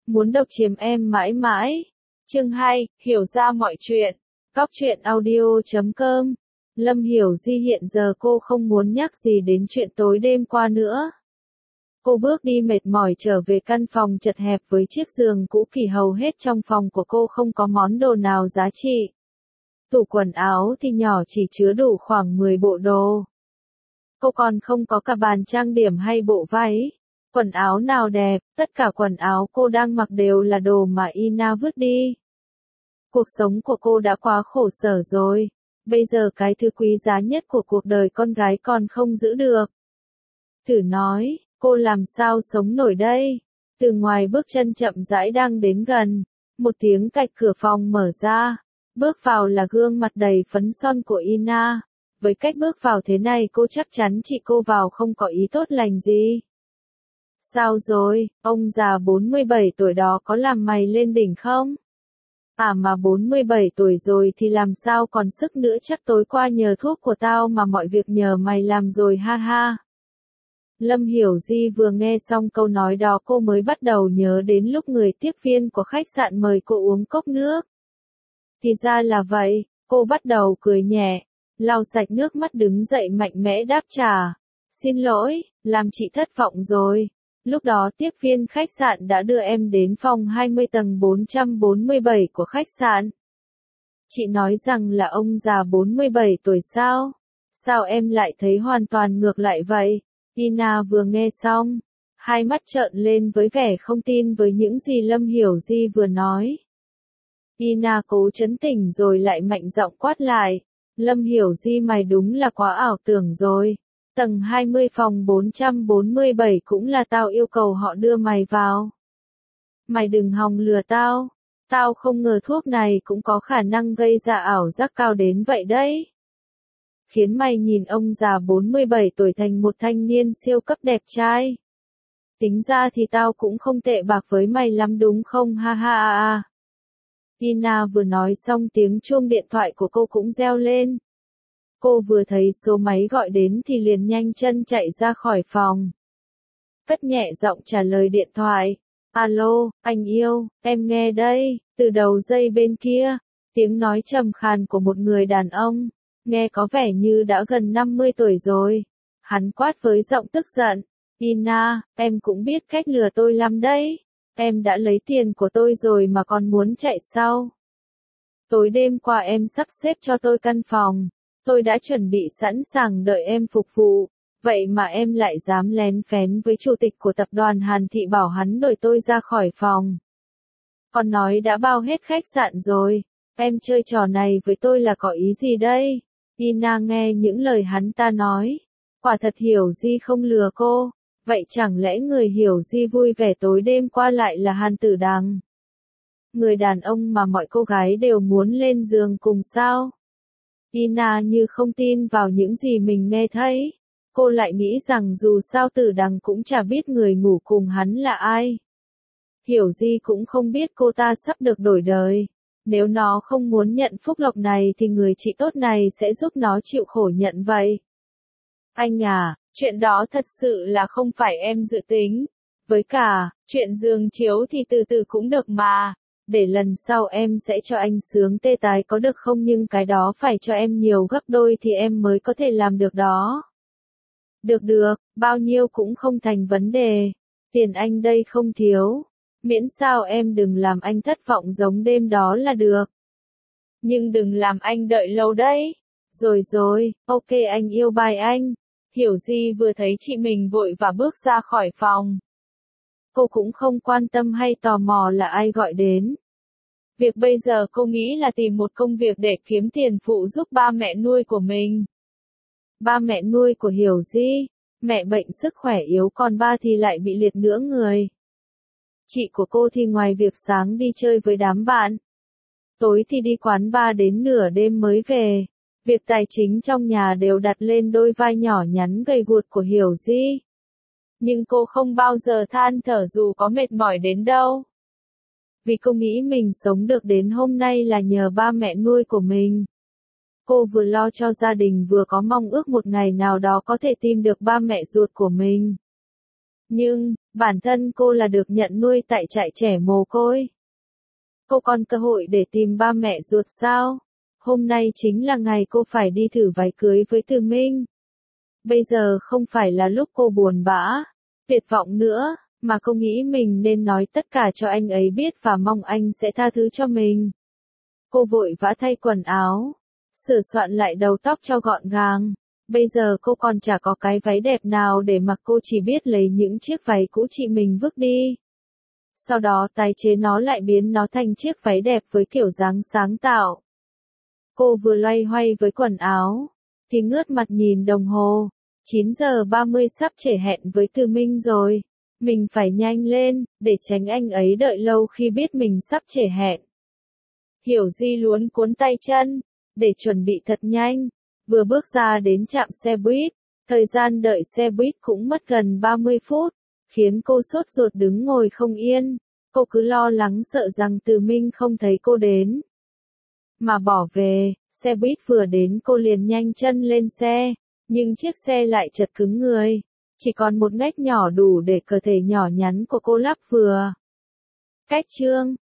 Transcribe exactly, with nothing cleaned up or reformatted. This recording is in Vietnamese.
muốn độc chiếm em mãi mãi. Chương hai, hiểu ra mọi chuyện. Cóc truyện audio chấm com. Lâm Hiểu Di hiện giờ cô không muốn nhắc gì đến chuyện tối đêm qua nữa. Cô bước đi mệt mỏi trở về căn phòng chật hẹp với chiếc giường cũ kỹ, hầu hết trong phòng của cô không có món đồ nào giá trị. Tủ quần áo thì nhỏ, chỉ chứa đủ khoảng mười bộ đồ. Cô còn không có cả bàn trang điểm hay bộ váy, quần áo nào đẹp, tất cả quần áo cô đang mặc đều là đồ mà Ina vứt đi. Cuộc sống của cô đã quá khổ sở rồi, bây giờ cái thứ quý giá nhất của cuộc đời con gái còn không giữ được. Thử nói, cô làm sao sống nổi đây? Từ ngoài bước chân chậm rãi đang đến gần, một tiếng cạch cửa phòng mở ra, bước vào là gương mặt đầy phấn son của Ina. Với cách bước vào thế này cô chắc chắn chị cô vào không có ý tốt lành gì. Sao rồi, ông già bốn mươi bảy tuổi đó có làm mày lên đỉnh không? À mà bốn mươi bảy tuổi rồi thì làm sao còn sức nữa, chắc tối qua nhờ thuốc của tao mà mọi việc nhờ mày làm rồi ha ha. Lâm Hiểu Di vừa nghe xong câu nói đó cô mới bắt đầu nhớ đến lúc người tiếp viên của khách sạn mời cô uống cốc nước. Thì ra là vậy, cô bắt đầu cười nhẹ, lau sạch nước mắt đứng dậy mạnh mẽ đáp trả. Xin lỗi, làm chị thất vọng rồi. Lúc đó tiếp viên khách sạn đã đưa em đến phòng hai mươi tầng bốn trăm bốn mươi bảy của khách sạn. Chị nói rằng là ông già bốn mươi bảy tuổi sao? Sao em lại thấy hoàn toàn ngược lại vậy? Ina vừa nghe xong, hai mắt trợn lên với vẻ không tin với những gì Lâm Hiểu Di vừa nói. Ina cố trấn tĩnh rồi lại mạnh giọng quát lại. Lâm Hiểu Di, mày đúng là quá ảo tưởng rồi. Tầng hai mươi phòng bốn trăm bốn mươi bảy cũng là tao yêu cầu họ đưa mày vào. Mày đừng hòng lừa tao. Tao không ngờ thuốc này cũng có khả năng gây ra ảo giác cao đến vậy đấy. Khiến mày nhìn ông già bốn mươi bảy tuổi thành một thanh niên siêu cấp đẹp trai. Tính ra thì tao cũng không tệ bạc với mày lắm đúng không, ha ha ha ha. Ina vừa nói xong tiếng chuông điện thoại của cô cũng reo lên. Cô vừa thấy số máy gọi đến thì liền nhanh chân chạy ra khỏi phòng. Cất nhẹ giọng trả lời điện thoại. Alo, anh yêu, em nghe đây, từ đầu dây bên kia, tiếng nói trầm khàn của một người đàn ông, nghe có vẻ như đã gần năm mươi tuổi rồi. Hắn quát với giọng tức giận. Ina, em cũng biết cách lừa tôi lắm đấy. Em đã lấy tiền của tôi rồi mà còn muốn chạy sao? Tối đêm qua em sắp xếp cho tôi căn phòng. Tôi đã chuẩn bị sẵn sàng đợi em phục vụ. Vậy mà em lại dám lén phén với chủ tịch của tập đoàn Hàn Thị bảo hắn đuổi tôi ra khỏi phòng. Còn nói đã bao hết khách sạn rồi. Em chơi trò này với tôi là có ý gì đây? Ina nghe những lời hắn ta nói. Quả thật Hiểu Di không lừa cô. Vậy chẳng lẽ người Hiểu Di vui vẻ tối đêm qua lại là Hàn Tử Đằng? Người đàn ông mà mọi cô gái đều muốn lên giường cùng sao? Ina như không tin vào những gì mình nghe thấy. Cô lại nghĩ rằng dù sao Tử Đằng cũng chả biết người ngủ cùng hắn là ai. Hiểu Di cũng không biết cô ta sắp được đổi đời. Nếu nó không muốn nhận phúc lộc này thì người chị tốt này sẽ giúp nó chịu khổ nhận vậy. Anh à, chuyện đó thật sự là không phải em dự tính. Với cả, chuyện giường chiếu thì từ từ cũng được mà. Để lần sau em sẽ cho anh sướng tê tái có được không, nhưng cái đó phải cho em nhiều gấp đôi thì em mới có thể làm được đó. Được được, bao nhiêu cũng không thành vấn đề. Tiền anh đây không thiếu. Miễn sao em đừng làm anh thất vọng giống đêm đó là được. Nhưng đừng làm anh đợi lâu đấy. Rồi rồi, ok anh yêu, bye anh. Hiểu Di vừa thấy chị mình vội và bước ra khỏi phòng. Cô cũng không quan tâm hay tò mò là ai gọi đến. Việc bây giờ cô nghĩ là tìm một công việc để kiếm tiền phụ giúp ba mẹ nuôi của mình. Ba mẹ nuôi của Hiểu Di, mẹ bệnh sức khỏe yếu còn ba thì lại bị liệt nửa người. Chị của cô thì ngoài việc sáng đi chơi với đám bạn, tối thì đi quán bar đến nửa đêm mới về. Việc tài chính trong nhà đều đặt lên đôi vai nhỏ nhắn gầy guộc của Hiểu Di. Nhưng cô không bao giờ than thở dù có mệt mỏi đến đâu. Vì cô nghĩ mình sống được đến hôm nay là nhờ ba mẹ nuôi của mình. Cô vừa lo cho gia đình vừa có mong ước một ngày nào đó có thể tìm được ba mẹ ruột của mình. Nhưng, bản thân cô là được nhận nuôi tại trại trẻ mồ côi. Cô còn cơ hội để tìm ba mẹ ruột sao? Hôm nay chính là ngày cô phải đi thử váy cưới với Từ Minh. Bây giờ không phải là lúc cô buồn bã, tuyệt vọng nữa, mà cô nghĩ mình nên nói tất cả cho anh ấy biết và mong anh sẽ tha thứ cho mình. Cô vội vã thay quần áo, sửa soạn lại đầu tóc cho gọn gàng. Bây giờ cô còn chả có cái váy đẹp nào để mặc, cô chỉ biết lấy những chiếc váy cũ chị mình vứt đi. Sau đó tái chế nó lại biến nó thành chiếc váy đẹp với kiểu dáng sáng tạo. Cô vừa loay hoay với quần áo, thì ngước mặt nhìn đồng hồ. chín giờ ba mươi sắp trễ hẹn với Từ Minh rồi. Mình phải nhanh lên, để tránh anh ấy đợi lâu khi biết mình sắp trễ hẹn. Hiểu Di luống cuốn tay chân, để chuẩn bị thật nhanh. Vừa bước ra đến trạm xe buýt, thời gian đợi xe buýt cũng mất gần ba mươi phút, khiến cô sốt ruột đứng ngồi không yên. Cô cứ lo lắng sợ rằng Từ Minh không thấy cô đến, mà bỏ về. Xe buýt vừa đến cô liền nhanh chân lên xe, nhưng chiếc xe lại chật cứng người. Chỉ còn một ngách nhỏ đủ để cơ thể nhỏ nhắn của cô lắp vừa. Cách chương